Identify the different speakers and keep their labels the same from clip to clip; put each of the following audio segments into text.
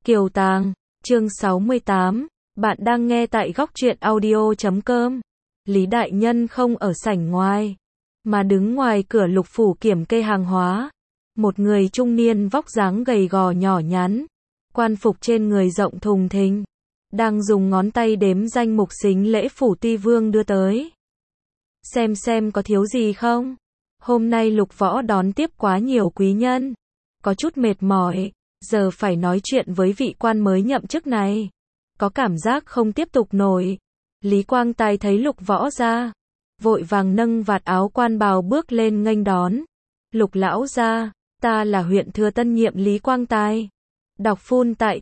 Speaker 1: Kiều Tàng, chương 68, bạn đang nghe tại góc truyện audio.com. Lý Đại Nhân không ở sảnh ngoài, mà đứng ngoài cửa Lục phủ kiểm kê hàng hóa. Một người trung niên vóc dáng gầy gò nhỏ nhắn, quan phục trên người rộng thùng thình, đang dùng ngón tay đếm danh mục sính lễ phủ Ti Vương đưa tới. Xem có thiếu gì không? Hôm nay Lục Võ đón tiếp quá nhiều quý nhân, có chút mệt mỏi, giờ phải nói chuyện với vị quan mới nhậm chức này, có cảm giác không tiếp tục nổi. Lý Quang Tài thấy Lục Võ ra, vội vàng nâng vạt áo quan bào bước lên nghênh đón. Lục lão gia, ta là huyện thừa tân nhiệm Lý Quang Tài. Đọc full tại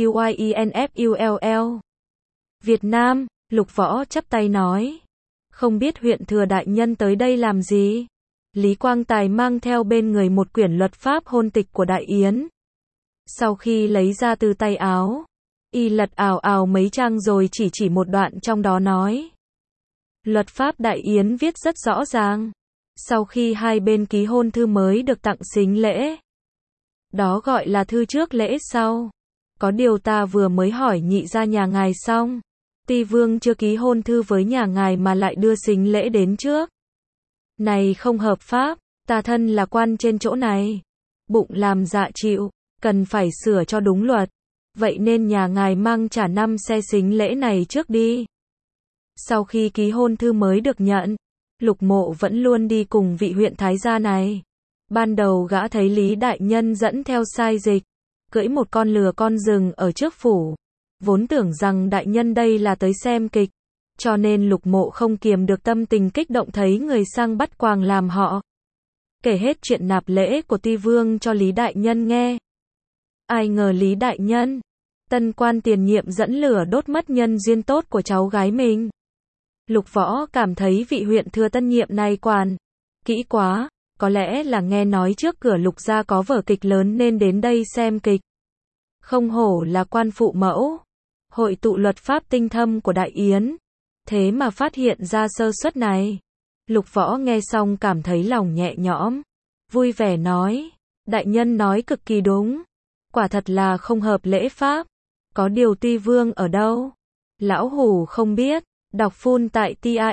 Speaker 1: TAUYINFULL. Việt Nam, Lục Võ chắp tay nói. Không biết huyện thừa đại nhân tới đây làm gì? Lý Quang Tài mang theo bên người một quyển luật pháp hôn tịch của Đại Yến. Sau khi lấy ra từ tay áo, y lật ào ào mấy trang rồi chỉ một đoạn trong đó nói. Luật pháp Đại Yến viết rất rõ ràng. Sau khi hai bên ký hôn thư mới được tặng sính lễ. Đó gọi là thư trước lễ sau. Có điều ta vừa mới hỏi nhị gia nhà ngài xong. Ti Vương chưa ký hôn thư với nhà ngài mà lại đưa sính lễ đến trước. Này không hợp pháp, ta thân là quan trên chỗ này. Bụng làm dạ chịu, cần phải sửa cho đúng luật. Vậy nên nhà ngài mang trả 5 xe sính lễ này trước đi. Sau khi ký hôn thư mới được nhận, Lục Mộ vẫn luôn đi cùng vị huyện thái gia này. Ban đầu gã thấy Lý Đại Nhân dẫn theo sai dịch, cưỡi một con lừa con rừng ở trước phủ. Vốn tưởng rằng Đại Nhân đây là tới xem kịch, cho nên Lục Mộ không kiềm được tâm tình kích động thấy người sang bắt quàng làm họ. Kể hết chuyện nạp lễ của Ti Vương cho Lý Đại Nhân nghe. Ai ngờ Lý Đại Nhân, tân quan tiền nhiệm dẫn lửa đốt mất nhân duyên tốt của cháu gái mình. Lục Võ cảm thấy vị huyện thừa tân nhiệm này quản kỹ quá, có lẽ là nghe nói trước cửa Lục gia có vở kịch lớn nên đến đây xem kịch. Không hổ là quan phụ mẫu, hội tụ luật pháp tinh thâm của Đại Yến, thế mà phát hiện ra sơ suất này. Lục Võ nghe xong cảm thấy lòng nhẹ nhõm, vui vẻ nói, Đại Nhân nói cực kỳ đúng, quả thật là không hợp lễ pháp. Có điều Ti Vương ở đâu? Lão hủ không biết. Đọc full tại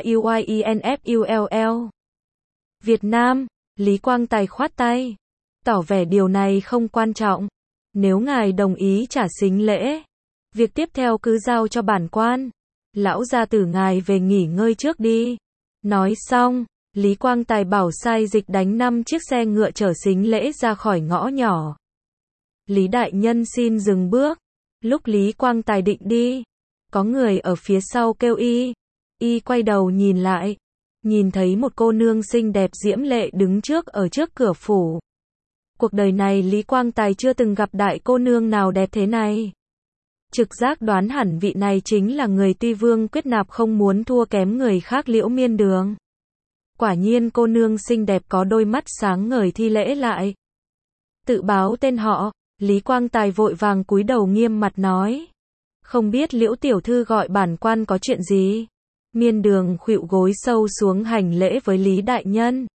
Speaker 1: TAUYINFULL. Việt Nam, Lý Quang Tài khoát tay, tỏ vẻ điều này không quan trọng. Nếu ngài đồng ý trả sính lễ, việc tiếp theo cứ giao cho bản quan. Lão gia tử ngài về nghỉ ngơi trước đi. Nói xong, Lý Quang Tài bảo sai dịch đánh 5 chiếc xe ngựa chở sính lễ ra khỏi ngõ nhỏ. Lý Đại Nhân xin dừng bước. Lúc Lý Quang Tài định đi, có người ở phía sau kêu y quay đầu nhìn lại, nhìn thấy một cô nương xinh đẹp diễm lệ đứng ở trước cửa phủ. Cuộc đời này Lý Quang Tài chưa từng gặp đại cô nương nào đẹp thế này. Trực giác đoán hẳn vị này chính là người Ti Vương quyết nạp không muốn thua kém người khác Liễu Miên Đường. Quả nhiên cô nương xinh đẹp có đôi mắt sáng ngời thi lễ lại. Tự báo tên họ, Lý Quang Tài vội vàng cúi đầu nghiêm mặt nói. Không biết Liễu tiểu thư gọi bản quan có chuyện gì? Miên Đường khuỵu gối sâu xuống hành lễ với Lý Đại Nhân.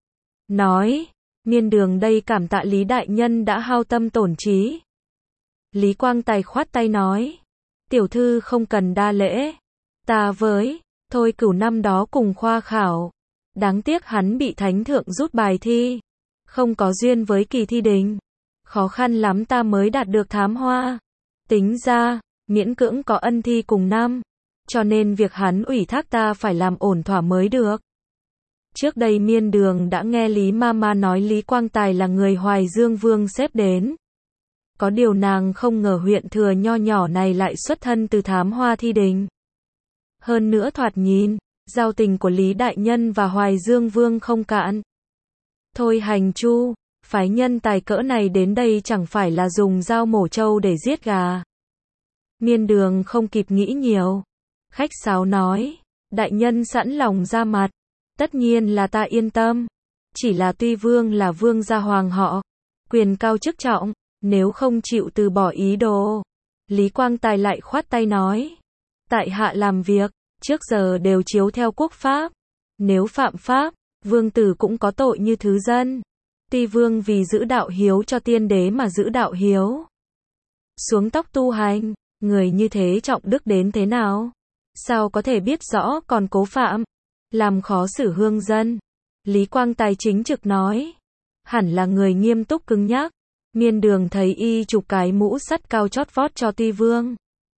Speaker 1: Nói, Miên Đường đây cảm tạ Lý Đại Nhân đã hao tâm tổn trí. Lý Quang Tài khoát tay nói, tiểu thư không cần đa lễ. Ta với, Thôi Cửu năm đó cùng khoa khảo. Đáng tiếc hắn bị thánh thượng rút bài thi. Không có duyên với kỳ thi đình. Khó khăn lắm ta mới đạt được thám hoa. Tính ra, miễn cưỡng có ân thi cùng năm, cho nên việc hắn ủy thác ta phải làm ổn thỏa mới được. Trước đây Miên Đường đã nghe Lý Mama nói Lý Quang Tài là người Hoài Dương Vương xếp đến. Có điều nàng không ngờ huyện thừa nho nhỏ này lại xuất thân từ thám hoa thi đình. Hơn nữa thoạt nhìn, giao tình của Lý Đại Nhân và Hoài Dương Vương không cạn. Thôi hành chu, phái nhân tài cỡ này đến đây chẳng phải là dùng dao mổ trâu để giết gà. Miên Đường không kịp nghĩ nhiều, khách sáo nói, Đại Nhân sẵn lòng ra mặt, tất nhiên là ta yên tâm. Chỉ là Ti Vương là vương gia hoàng họ, quyền cao chức trọng, nếu không chịu từ bỏ ý đồ. Lý Quang Tài lại khoát tay nói, tại hạ làm việc, trước giờ đều chiếu theo quốc pháp. Nếu phạm pháp, vương tử cũng có tội như thứ dân. Ti Vương vì giữ đạo hiếu cho tiên đế mà giữ đạo hiếu. xuống tóc tu hành, người như thế trọng đức đến thế nào? Sao có thể biết rõ còn cố phạm, làm khó xử hương dân? Lý Quang Tài chính trực nói, hẳn là người nghiêm túc cứng nhắc. Miên Đường thấy y chụp cái mũ sắt cao chót vót cho Tuy Vương.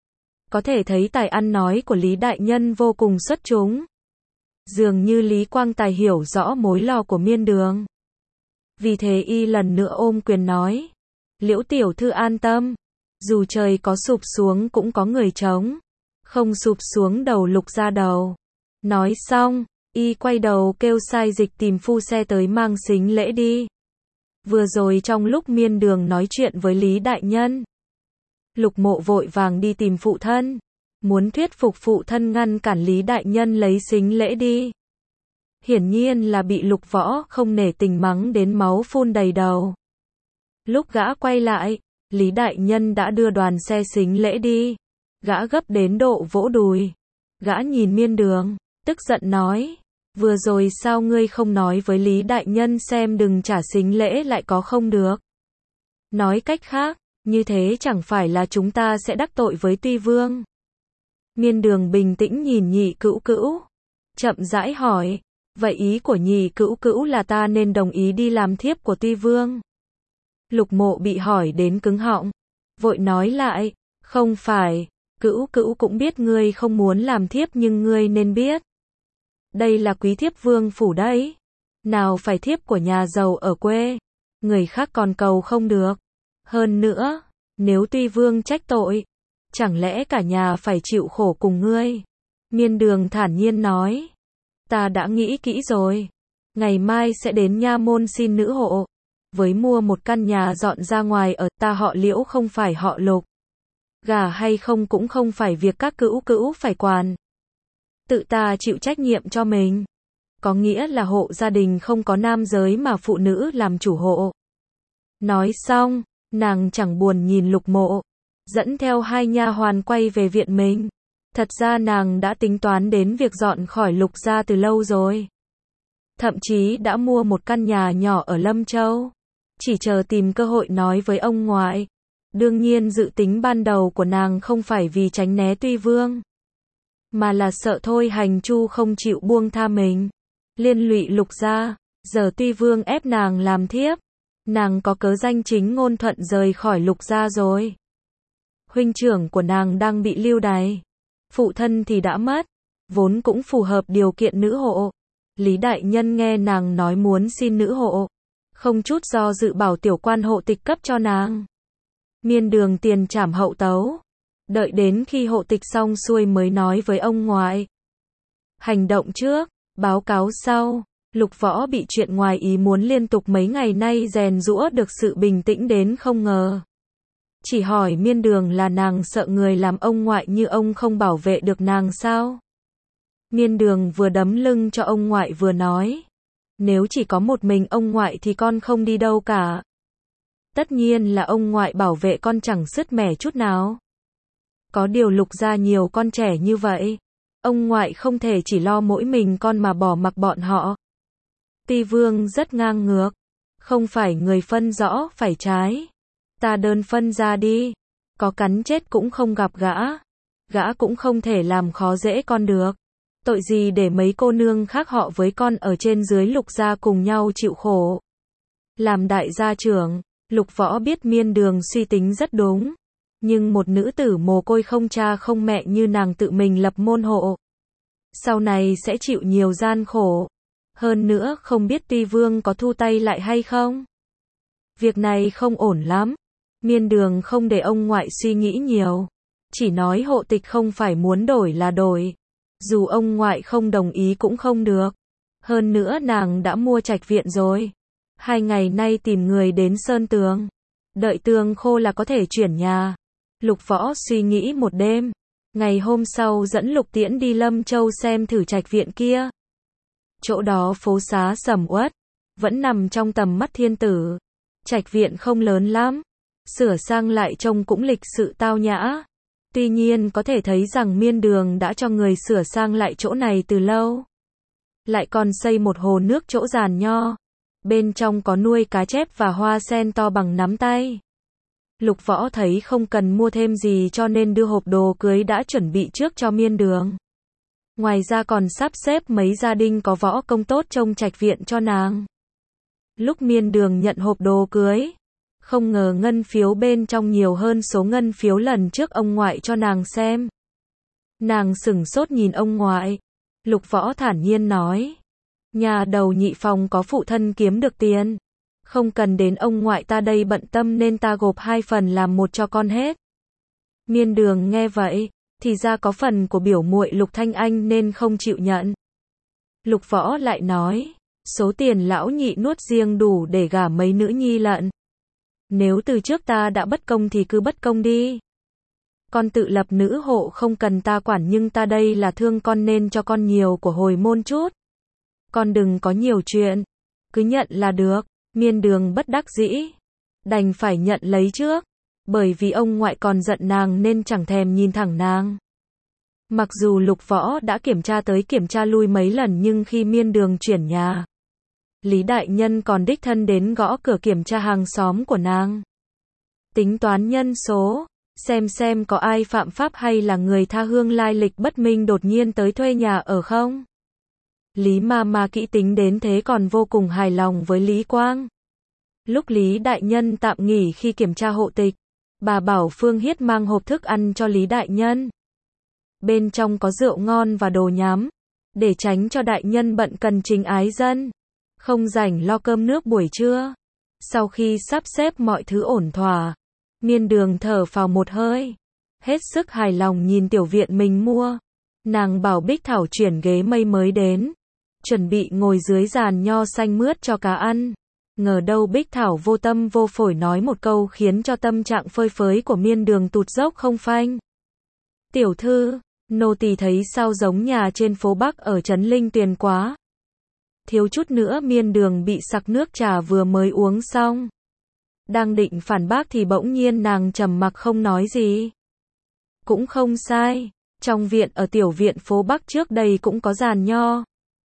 Speaker 1: Có thể thấy tài ăn nói của Lý Đại Nhân vô cùng xuất chúng. Dường như Lý Quang Tài hiểu rõ mối lo của Miên Đường. Vì thế y lần nữa ôm quyền nói, Liễu tiểu thư an tâm, dù trời có sụp xuống cũng có người chống, không sụp xuống đầu Lục gia đầu. Nói xong, y quay đầu kêu sai dịch tìm phu xe tới mang sính lễ đi. Vừa rồi trong lúc Miên Đường nói chuyện với Lý Đại Nhân, Lục Mộ vội vàng đi tìm phụ thân, muốn thuyết phục phụ thân ngăn cản Lý Đại Nhân lấy sính lễ đi. Hiển nhiên là bị Lục Võ không nể tình mắng đến máu phun đầy đầu. Lúc gã quay lại, Lý Đại Nhân đã đưa đoàn xe sính lễ đi. Gã gấp đến độ vỗ đùi. Gã nhìn Miên Đường, tức giận nói, vừa rồi sao ngươi không nói với Lý Đại Nhân xem đừng trả sính lễ lại có không được. Nói cách khác, như thế chẳng phải là chúng ta sẽ đắc tội với Tuy Vương. Miên Đường bình tĩnh nhìn Nhị Cữu Cữu, chậm rãi hỏi, vậy ý của Nhị Cữu Cữu là ta nên đồng ý đi làm thiếp của Tuy Vương? Lục Mộ bị hỏi đến cứng họng, vội nói lại, không phải, Cữu Cữu cũng biết ngươi không muốn làm thiếp nhưng ngươi nên biết. Đây là quý thiếp vương phủ đấy, nào phải thiếp của nhà giàu ở quê, người khác còn cầu không được. Hơn nữa, nếu Tuy Vương trách tội, chẳng lẽ cả nhà phải chịu khổ cùng ngươi? Miên Đường thản nhiên nói, ta đã nghĩ kỹ rồi, ngày mai sẽ đến nha môn xin nữ hộ, với mua một căn nhà dọn ra ngoài ở, ta họ Liễu không phải họ Lục. Gả hay không cũng không phải việc các cữu cữu phải quản. Tự ta chịu trách nhiệm cho mình. Có nghĩa là hộ gia đình không có nam giới mà phụ nữ làm chủ hộ. Nói xong, nàng chẳng buồn nhìn Lục Mộ, dẫn theo hai nha hoàn quay về viện mình. Thật ra nàng đã tính toán đến việc dọn khỏi Lục gia từ lâu rồi. Thậm chí đã mua một căn nhà nhỏ ở Lâm Châu. Chỉ chờ tìm cơ hội nói với ông ngoại. Đương nhiên dự tính ban đầu của nàng không phải vì tránh né Tuy Vương, mà là sợ Thôi Hành Chu không chịu buông tha mình, liên lụy Lục gia. Giờ Tuy Vương ép nàng làm thiếp, nàng có cớ danh chính ngôn thuận rời khỏi Lục gia rồi. Huynh trưởng của nàng đang bị lưu đày, phụ thân thì đã mất, vốn cũng phù hợp điều kiện nữ hộ. Lý Đại Nhân nghe nàng nói muốn xin nữ hộ, không chút do dự bảo tiểu quan hộ tịch cấp cho nàng. Miên Đường tiền trảm hậu tấu, đợi đến khi hộ tịch xong xuôi mới nói với ông ngoại. Hành động trước, báo cáo sau. Lục Võ bị chuyện ngoài ý muốn liên tục mấy ngày nay rèn giũa được sự bình tĩnh đến không ngờ. Chỉ hỏi Miên Đường là nàng sợ người làm ông ngoại như ông không bảo vệ được nàng sao? Miên Đường vừa đấm lưng cho ông ngoại vừa nói, nếu chỉ có một mình ông ngoại thì con không đi đâu cả. Tất nhiên là ông ngoại bảo vệ con chẳng sứt mẻ chút nào. Có điều Lục gia nhiều con trẻ như vậy, ông ngoại không thể chỉ lo mỗi mình con mà bỏ mặc bọn họ. Tuy Vương rất ngang ngược, không phải người phân rõ phải trái. Ta đơn phân ra đi, có cắn chết cũng không gặp gã. Gã cũng không thể làm khó dễ con được. Tội gì để mấy cô nương khác họ với con ở trên dưới Lục gia cùng nhau chịu khổ. Làm đại gia trưởng, Lục Võ biết Miên Đường suy tính rất đúng. Nhưng một nữ tử mồ côi không cha không mẹ như nàng tự mình lập môn hộ, sau này sẽ chịu nhiều gian khổ. Hơn nữa không biết Tuy Vương có thu tay lại hay không. Việc này không ổn lắm. Miên Đường không để ông ngoại suy nghĩ nhiều, chỉ nói hộ tịch không phải muốn đổi là đổi. Dù ông ngoại không đồng ý cũng không được. Hơn nữa nàng đã mua trạch viện rồi. 2 ngày nay tìm người đến sơn tường. Đợi tường khô là có thể chuyển nhà. Lục Võ suy nghĩ một đêm. Ngày hôm sau dẫn Lục Tiễn đi Lâm Châu xem thử trạch viện kia. Chỗ đó phố xá sầm uất, vẫn nằm trong tầm mắt thiên tử. Trạch viện không lớn lắm, sửa sang lại trông cũng lịch sự tao nhã. Tuy nhiên có thể thấy rằng Miên Đường đã cho người sửa sang lại chỗ này từ lâu. Lại còn xây một hồ nước chỗ giàn nho. Bên trong có nuôi cá chép và hoa sen to bằng nắm tay. Lục Võ thấy không cần mua thêm gì cho nên đưa hộp đồ cưới đã chuẩn bị trước cho Miên Đường. Ngoài ra còn sắp xếp mấy gia đình có võ công tốt trông trạch viện cho nàng. Lúc Miên Đường nhận hộp đồ cưới, không ngờ ngân phiếu bên trong nhiều hơn số ngân phiếu lần trước ông ngoại cho nàng xem. Nàng sửng sốt nhìn ông ngoại. Lục Võ thản nhiên nói. Nhà đầu nhị phòng có phụ thân kiếm được tiền. Không cần đến ông ngoại ta đây bận tâm nên ta gộp 2 phần làm một cho con hết. Miên Đường nghe vậy, thì ra có phần của biểu muội Lục Thanh Anh nên không chịu nhận. Lục Võ lại nói, số tiền lão nhị nuốt riêng đủ để gả mấy nữ nhi lận. Nếu từ trước ta đã bất công thì cứ bất công đi. Con tự lập nữ hộ không cần ta quản nhưng ta đây là thương con nên cho con nhiều của hồi môn chút. Con đừng có nhiều chuyện, cứ nhận là được. Miên Đường bất đắc dĩ, đành phải nhận lấy trước, bởi vì ông ngoại còn giận nàng nên chẳng thèm nhìn thẳng nàng. Mặc dù Lục Võ đã kiểm tra tới kiểm tra lui mấy lần nhưng khi Miên Đường chuyển nhà, Lý đại nhân còn đích thân đến gõ cửa kiểm tra hàng xóm của nàng. Tính toán nhân số, xem có ai phạm pháp hay là người tha hương lai lịch bất minh đột nhiên tới thuê nhà ở không. Lý Mama kỹ tính đến thế còn vô cùng hài lòng với Lý Quang. Lúc Lý đại nhân tạm nghỉ khi kiểm tra hộ tịch, bà bảo Phương Hiết mang hộp thức ăn cho Lý đại nhân. Bên trong có rượu ngon và đồ nhắm, để tránh cho đại nhân bận cần chính ái dân, không rảnh lo cơm nước buổi trưa. Sau khi sắp xếp mọi thứ ổn thỏa, Miên Đường thở phào một hơi, hết sức hài lòng nhìn tiểu viện mình mua. Nàng bảo Bích Thảo chuyển ghế mây mới đến, chuẩn bị ngồi dưới giàn nho xanh mướt cho cá ăn. Ngờ đâu Bích Thảo vô tâm vô phổi nói một câu khiến cho tâm trạng phơi phới của Miên Đường tụt dốc không phanh. Tiểu thư, nô tỳ thấy sao giống nhà trên phố Bắc ở Trấn Linh Tuyền quá. Thiếu chút nữa Miên Đường bị sặc nước trà vừa mới uống xong. Đang định phản bác thì bỗng nhiên nàng trầm mặc không nói gì. Cũng không sai, trong viện ở tiểu viện phố Bắc trước đây cũng có giàn nho.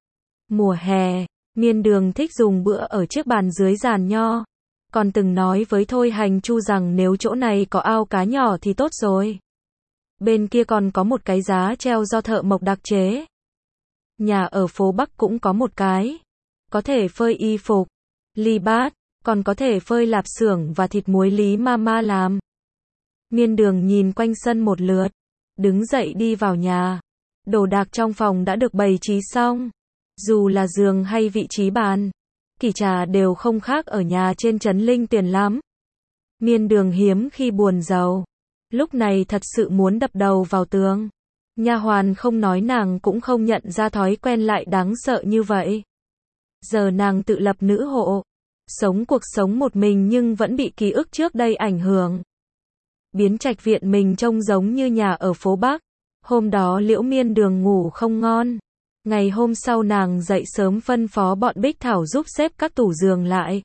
Speaker 1: Mùa hè, Miên Đường thích dùng bữa ở chiếc bàn dưới giàn nho. Còn từng nói với Thôi Hành Chu rằng nếu chỗ này có ao cá nhỏ thì tốt rồi. Bên kia còn có một cái giá treo do thợ mộc đặc chế. Nhà ở phố Bắc cũng có một cái. Có thể phơi y phục, ly bát, còn có thể phơi lạp xưởng và thịt muối Lý Mama làm. Miên Đường nhìn quanh sân một lượt, đứng dậy đi vào nhà. Đồ đạc trong phòng đã được bày trí xong. Dù là giường hay vị trí bàn, kỷ trà đều không khác ở nhà trên Trấn Linh Tuyền lắm. Miên Đường hiếm khi buồn rầu, lúc này thật sự muốn đập đầu vào tường. Nha hoàn không nói nàng cũng không nhận ra thói quen lại đáng sợ như vậy. Giờ nàng tự lập nữ hộ, sống cuộc sống một mình nhưng vẫn bị ký ức trước đây ảnh hưởng. Biến trạch viện mình trông giống như nhà ở phố Bắc. Hôm đó Liễu Miên Đường ngủ không ngon. Ngày hôm sau nàng dậy sớm phân phó bọn Bích Thảo giúp xếp các tủ giường lại.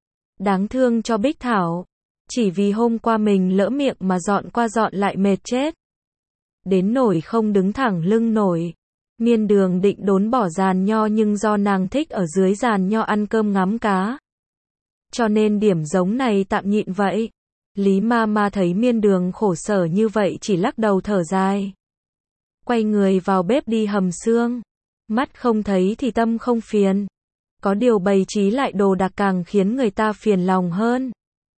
Speaker 1: Đáng thương cho Bích Thảo, chỉ vì hôm qua mình lỡ miệng mà dọn qua dọn lại mệt chết. Đến nổi không đứng thẳng lưng nổi. Miên Đường định đốn bỏ giàn nho nhưng do nàng thích ở dưới giàn nho ăn cơm ngắm cá, cho nên điểm giống này tạm nhịn vậy. Lý Mama thấy Miên Đường khổ sở như vậy chỉ lắc đầu thở dài. Quay người vào bếp đi hầm xương. Mắt không thấy thì tâm không phiền. Có điều bày trí lại đồ đạc càng khiến người ta phiền lòng hơn.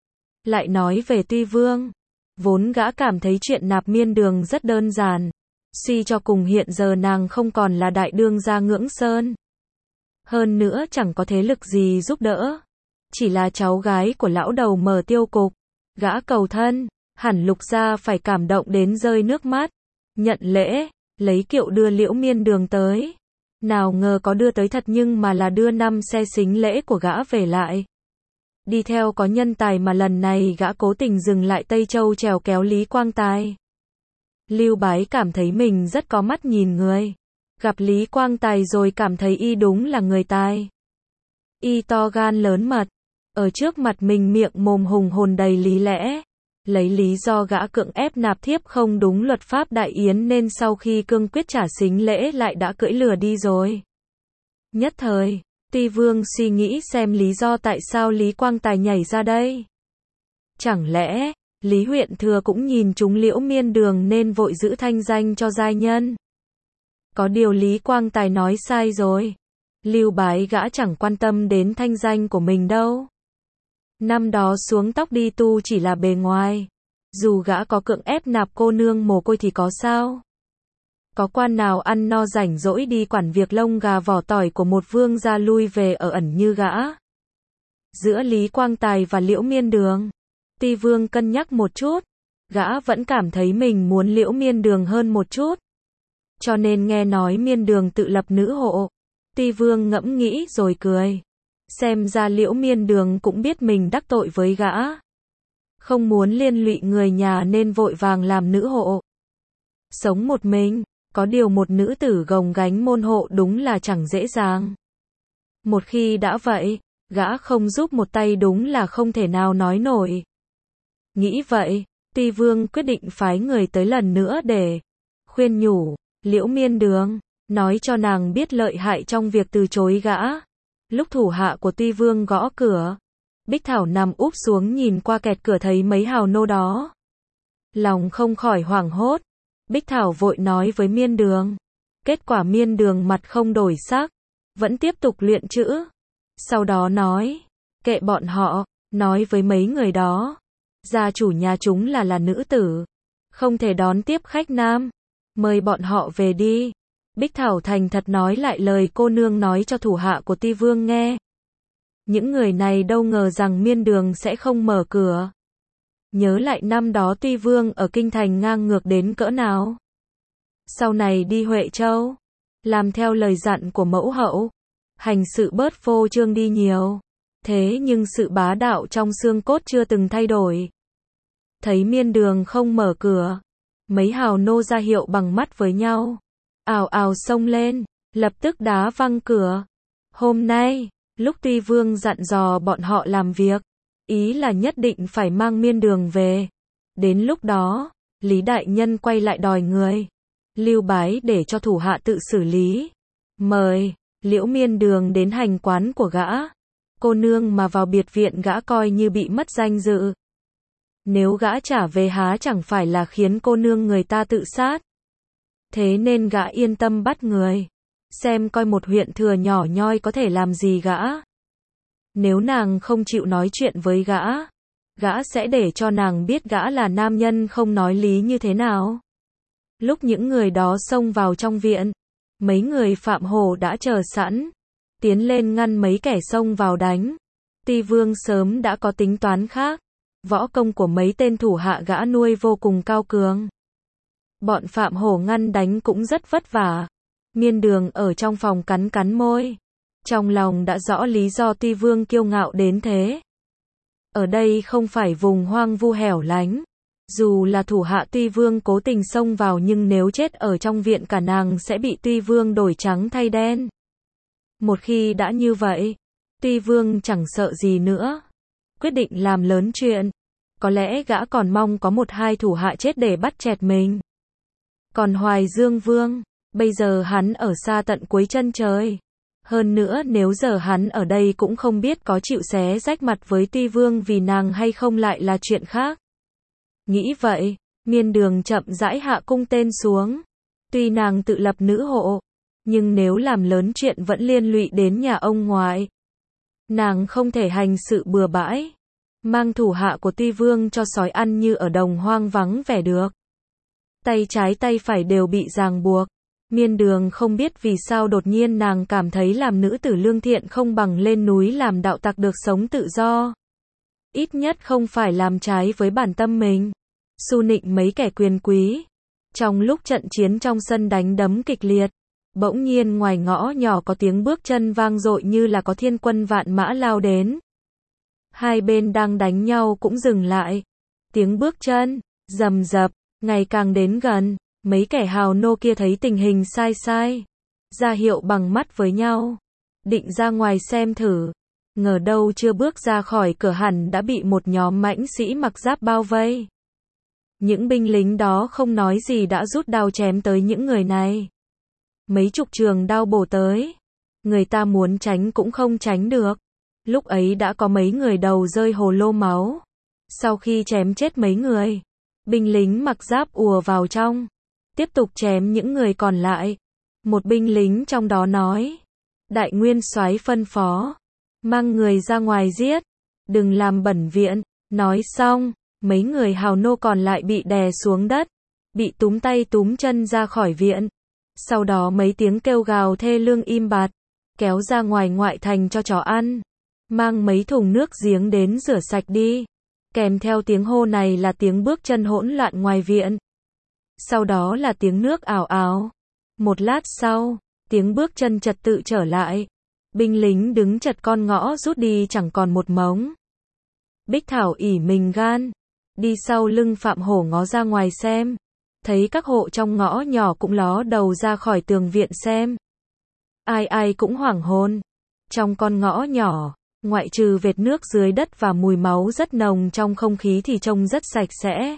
Speaker 1: Lại nói về Tuy Vương, vốn gã cảm thấy chuyện nạp Miên Đường rất đơn giản. Suy cho cùng hiện giờ nàng không còn là đại đương gia Ngưỡng Sơn. Hơn nữa chẳng có thế lực gì giúp đỡ. Chỉ là cháu gái của lão đầu Mở Tiêu Cục. Gã cầu thân, hẳn Lục gia phải cảm động đến rơi nước mắt. Nhận lễ, lấy kiệu đưa Liễu Miên Đường tới. Nào ngờ có đưa tới thật nhưng mà là đưa 5 xe sính lễ của gã về lại. Đi theo có nhân tài mà lần này gã cố tình dừng lại Tây Châu chèo kéo Lý Quang Tài. Lưu Bái cảm thấy mình rất có mắt nhìn người. Gặp Lý Quang Tài rồi cảm thấy y đúng là người tài. Y to gan lớn mật. Ở trước mặt mình miệng mồm hùng hồn đầy lý lẽ. Lấy lý do gã cưỡng ép nạp thiếp không đúng luật pháp Đại Yến nên sau khi cương quyết trả sính lễ lại đã cưỡi lừa đi rồi. Nhất thời, Tuy Vương suy nghĩ xem lý do tại sao Lý Quang Tài nhảy ra đây. Chẳng lẽ, Lý huyện thừa cũng nhìn chúng Liễu Miên Đường nên vội giữ thanh danh cho giai nhân. Có điều Lý Quang Tài nói sai rồi. Lưu Bái gã chẳng quan tâm đến thanh danh của mình đâu. Năm đó xuống tóc đi tu chỉ là bề ngoài. Dù gã có cưỡng ép nạp cô nương mồ côi thì có sao? Có quan nào ăn no rảnh rỗi đi quản việc lông gà vỏ tỏi của một vương gia lui về ở ẩn như gã? Giữa Lý Quang Tài và Liễu Miên Đường, Ti Vương cân nhắc một chút, gã vẫn cảm thấy mình muốn Liễu Miên Đường hơn một chút. Cho nên nghe nói Miên Đường tự lập nữ hộ, Ti Vương ngẫm nghĩ rồi cười. Xem ra Liễu Miên Đường cũng biết mình đắc tội với gã. Không muốn liên lụy người nhà nên vội vàng làm nữ hộ. Sống một mình, có điều một nữ tử gồng gánh môn hộ đúng là chẳng dễ dàng. Một khi đã vậy, gã không giúp một tay đúng là không thể nào nói nổi. Nghĩ vậy, Ti Vương quyết định phái người tới lần nữa để khuyên nhủ Liễu Miên Đường, nói cho nàng biết lợi hại trong việc từ chối gã. Lúc thủ hạ của Ti Vương gõ cửa, Bích Thảo nằm úp xuống nhìn qua kẹt cửa thấy mấy hào nô đó. Lòng không khỏi hoảng hốt. Bích Thảo vội nói với Miên Đường. Kết quả Miên Đường mặt không đổi sắc, vẫn tiếp tục luyện chữ. Sau đó nói, kệ bọn họ, nói với mấy người đó. Gia chủ nhà chúng là nữ tử, không thể đón tiếp khách nam. Mời bọn họ về đi. Bích Thảo thành thật nói lại lời cô nương nói cho thủ hạ của Ti Vương nghe. Những người này đâu ngờ rằng Miên Đường sẽ không mở cửa. Nhớ lại năm đó Ti Vương ở Kinh Thành ngang ngược đến cỡ nào. Sau này đi Huệ Châu, làm theo lời dặn của mẫu hậu, hành sự bớt phô trương đi nhiều. Thế nhưng sự bá đạo trong xương cốt chưa từng thay đổi. Thấy Miên Đường không mở cửa, mấy hào nô ra hiệu bằng mắt với nhau. Ào ào xông lên, lập tức đá văng cửa. Hôm nay, lúc Ti Vương dặn dò bọn họ làm việc, ý là nhất định phải mang Miên Đường về. Đến lúc đó, Lý Đại Nhân quay lại đòi người. Lưu Bái để cho thủ hạ tự xử lý. Mời Liễu Miên Đường đến hành quán của gã. Cô nương mà vào biệt viện gã coi như bị mất danh dự. Nếu gã trả về há chẳng phải là khiến cô nương người ta tự sát. Thế nên gã yên tâm bắt người. Xem coi một huyện thừa nhỏ nhoi có thể làm gì gã. Nếu nàng không chịu nói chuyện với gã, gã sẽ để cho nàng biết gã là nam nhân không nói lý như thế nào. Lúc những người đó xông vào trong viện, mấy người Phạm Hổ đã chờ sẵn, tiến lên ngăn mấy kẻ xông vào đánh. Ti Vương sớm đã có tính toán khác. Võ công của mấy tên thủ hạ gã nuôi vô cùng cao cường. Bọn Phạm Hổ ngăn đánh cũng rất vất vả. Miên Đường ở trong phòng cắn cắn môi. Trong lòng đã rõ lý do Ti Vương kiêu ngạo đến thế. Ở đây không phải vùng hoang vu hẻo lánh. Dù là thủ hạ Ti Vương cố tình xông vào nhưng nếu chết ở trong viện cả nàng sẽ bị Ti Vương đổi trắng thay đen. Một khi đã như vậy, Ti Vương chẳng sợ gì nữa. Quyết định làm lớn chuyện. Có lẽ gã còn mong có một hai thủ hạ chết để bắt chẹt mình. Còn Hoài Dương Vương, bây giờ hắn ở xa tận cuối chân trời. Hơn nữa nếu giờ hắn ở đây cũng không biết có chịu xé rách mặt với Ti Vương vì nàng hay không lại là chuyện khác. Nghĩ vậy, Miên Đường chậm rãi hạ cung tên xuống. Tuy nàng tự lập nữ hộ, nhưng nếu làm lớn chuyện vẫn liên lụy đến nhà ông ngoại. Nàng không thể hành sự bừa bãi, mang thủ hạ của Ti Vương cho sói ăn như ở đồng hoang vắng vẻ được. Tay trái tay phải đều bị ràng buộc. Miên Đường không biết vì sao đột nhiên nàng cảm thấy làm nữ tử lương thiện không bằng lên núi làm đạo tặc được sống tự do. Ít nhất không phải làm trái với bản tâm mình. Xu nịnh mấy kẻ quyền quý. Trong lúc trận chiến trong sân đánh đấm kịch liệt, bỗng nhiên ngoài ngõ nhỏ có tiếng bước chân vang dội như là có thiên quân vạn mã lao đến. Hai bên đang đánh nhau cũng dừng lại. Tiếng bước chân, rầm rập, ngày càng đến gần. Mấy kẻ hào nô kia thấy tình hình sai sai, ra hiệu bằng mắt với nhau, định ra ngoài xem thử. Ngờ đâu chưa bước ra khỏi cửa hẳn đã bị một nhóm mãnh sĩ mặc giáp bao vây. Những binh lính đó không nói gì đã rút đao chém tới những người này. Mấy chục trường đao bổ tới. Người ta muốn tránh cũng không tránh được. Lúc ấy đã có mấy người đầu rơi hồ lô máu. Sau khi chém chết mấy người, binh lính mặc giáp ùa vào trong, tiếp tục chém những người còn lại. Một binh lính trong đó nói, đại nguyên soái phân phó, mang người ra ngoài giết, đừng làm bẩn viện. Nói xong, mấy người hào nô còn lại bị đè xuống đất, bị túm tay túm chân ra khỏi viện. Sau đó mấy tiếng kêu gào thê lương im bặt, kéo ra ngoài ngoại thành cho chó ăn, mang mấy thùng nước giếng đến rửa sạch đi. Kèm theo tiếng hô này là tiếng bước chân hỗn loạn ngoài viện. Sau đó là tiếng nước ào ào. Một lát sau, tiếng bước chân trật tự trở lại. Binh lính đứng chật con ngõ rút đi chẳng còn một mống. Bích Thảo ỉ mình gan, đi sau lưng Phạm Hổ ngó ra ngoài xem. Thấy các hộ trong ngõ nhỏ cũng ló đầu ra khỏi tường viện xem. Ai ai cũng hoảng hồn. Trong con ngõ nhỏ, ngoại trừ vệt nước dưới đất và mùi máu rất nồng trong không khí thì trông rất sạch sẽ.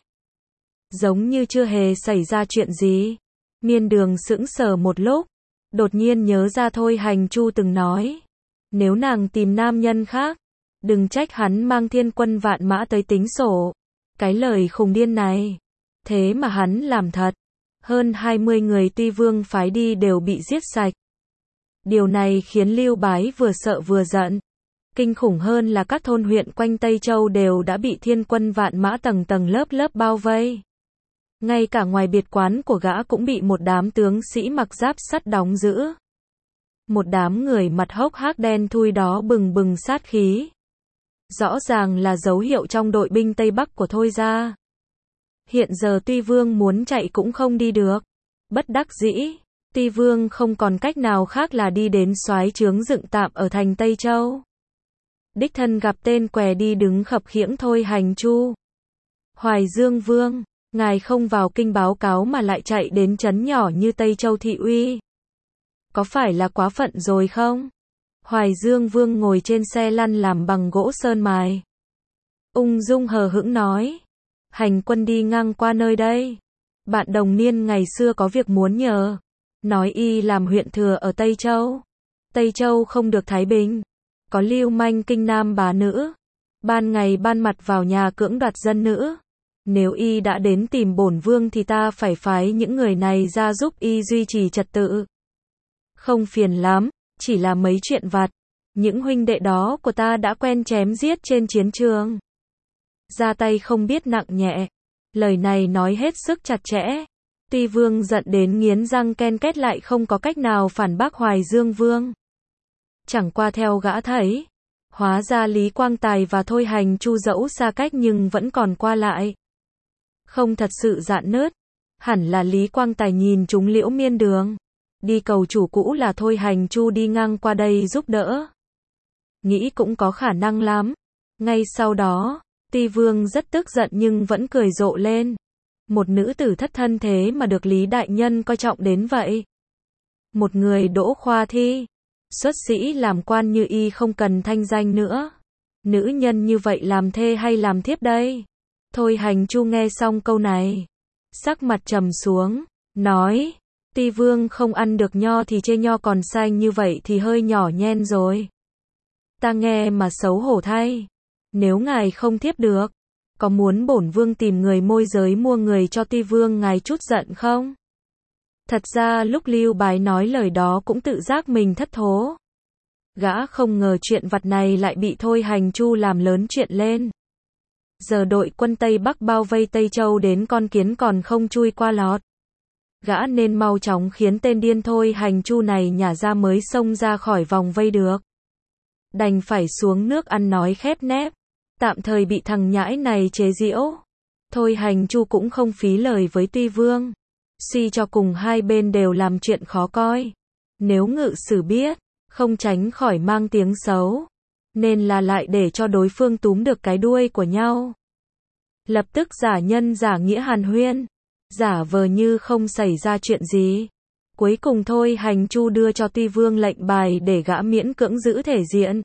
Speaker 1: Giống như chưa hề xảy ra chuyện gì. Miên Đường sững sờ một lúc, đột nhiên nhớ ra Thôi Hành Chu từng nói, nếu nàng tìm nam nhân khác, đừng trách hắn mang thiên quân vạn mã tới tính sổ. Cái lời khùng điên này, thế mà hắn làm thật. Hơn 20 người Tuy Vương phái đi đều bị giết sạch. Điều này khiến Lưu Bái vừa sợ vừa giận. Kinh khủng hơn là các thôn huyện quanh Tây Châu đều đã bị thiên quân vạn mã tầng tầng lớp lớp bao vây. Ngay cả ngoài biệt quán của gã cũng bị một đám tướng sĩ mặc giáp sắt đóng giữ. Một đám người mặt hốc hác đen thui đó bừng bừng sát khí. Rõ ràng là dấu hiệu trong đội binh Tây Bắc của Thôi gia. Hiện giờ Tuy Vương muốn chạy cũng không đi được. Bất đắc dĩ, Tuy Vương không còn cách nào khác là đi đến soái trướng dựng tạm ở thành Tây Châu. Đích thân gặp tên què đi đứng khập khiễng Thôi Hành Chu. Hoài Dương Vương, ngài không vào kinh báo cáo mà lại chạy đến trấn nhỏ như Tây Châu thị uy. Có phải là quá phận rồi không? Hoài Dương Vương ngồi trên xe lăn làm bằng gỗ sơn mài. Ung dung hờ hững nói. Hành quân đi ngang qua nơi đây. Bạn đồng niên ngày xưa có việc muốn nhờ. Nói y làm huyện thừa ở Tây Châu. Tây Châu không được thái bình. Có lưu manh kinh nam bá nữ. Ban ngày ban mặt vào nhà cưỡng đoạt dân nữ. Nếu y đã đến tìm bổn vương thì ta phải phái những người này ra giúp y duy trì trật tự. Không phiền lắm, chỉ là mấy chuyện vặt. Những huynh đệ đó của ta đã quen chém giết trên chiến trường. Ra tay không biết nặng nhẹ. Lời này nói hết sức chặt chẽ. Tuy Vương giận đến nghiến răng ken két lại không có cách nào phản bác Hoài Dương Vương. Chẳng qua theo gã thấy, hóa ra Lý Quang Tài và Thôi Hành Chu dẫu xa cách nhưng vẫn còn qua lại. Không thật sự rạn nứt. Hẳn là Lý Quang Tài nhìn chúng Liễu Miên Đường. Đi cầu chủ cũ là Thôi Hành Chu đi ngang qua đây giúp đỡ. Nghĩ cũng có khả năng lắm. Ngay sau đó, Tuy Vương rất tức giận nhưng vẫn cười rộ lên. Một nữ tử thất thân thế mà được Lý Đại Nhân coi trọng đến vậy. Một người đỗ khoa thi. Xuất sĩ làm quan như y không cần thanh danh nữa. Nữ nhân như vậy làm thê hay làm thiếp đây? Thôi Hành Chu nghe xong câu này. Sắc mặt trầm xuống. Nói. Tuy Vương không ăn được nho thì chê nho còn xanh như vậy thì hơi nhỏ nhen rồi. Ta nghe mà xấu hổ thay. Nếu ngài không thiếp được, có muốn bổn vương tìm người môi giới mua người cho Tuy Vương ngài chút giận không? Thật ra lúc Lưu Bái nói lời đó cũng tự giác mình thất thố. Gã không ngờ chuyện vặt này lại bị Thôi Hành Chu làm lớn chuyện lên. Giờ đội quân Tây Bắc bao vây Tây Châu đến con kiến còn không chui qua lọt. Gã nên mau chóng khiến tên điên Thôi Hành Chu này nhả ra mới xông ra khỏi vòng vây được. Đành phải xuống nước ăn nói khép nép. Tạm thời bị thằng nhãi này chế giễu. Thôi Hành Chu cũng không phí lời với Tuy Vương. Suy cho cùng hai bên đều làm chuyện khó coi. Nếu ngự sử biết, không tránh khỏi mang tiếng xấu. Nên là lại để cho đối phương túm được cái đuôi của nhau. Lập tức giả nhân giả nghĩa hàn huyên. Giả vờ như không xảy ra chuyện gì. Cuối cùng Thôi Hành Chu đưa cho Tuy Vương lệnh bài để gã miễn cưỡng giữ thể diện.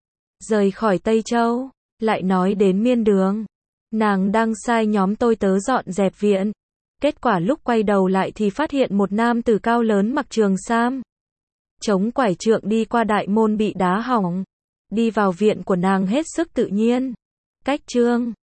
Speaker 1: Rời khỏi Tây Châu, lại nói đến Miên Đường. Nàng đang sai nhóm tôi tớ dọn dẹp viện. Kết quả lúc quay đầu lại thì phát hiện một nam tử cao lớn mặc trường sam. Chống quải trượng đi qua đại môn bị đá hỏng. Đi vào viện của nàng hết sức tự nhiên. Cách chương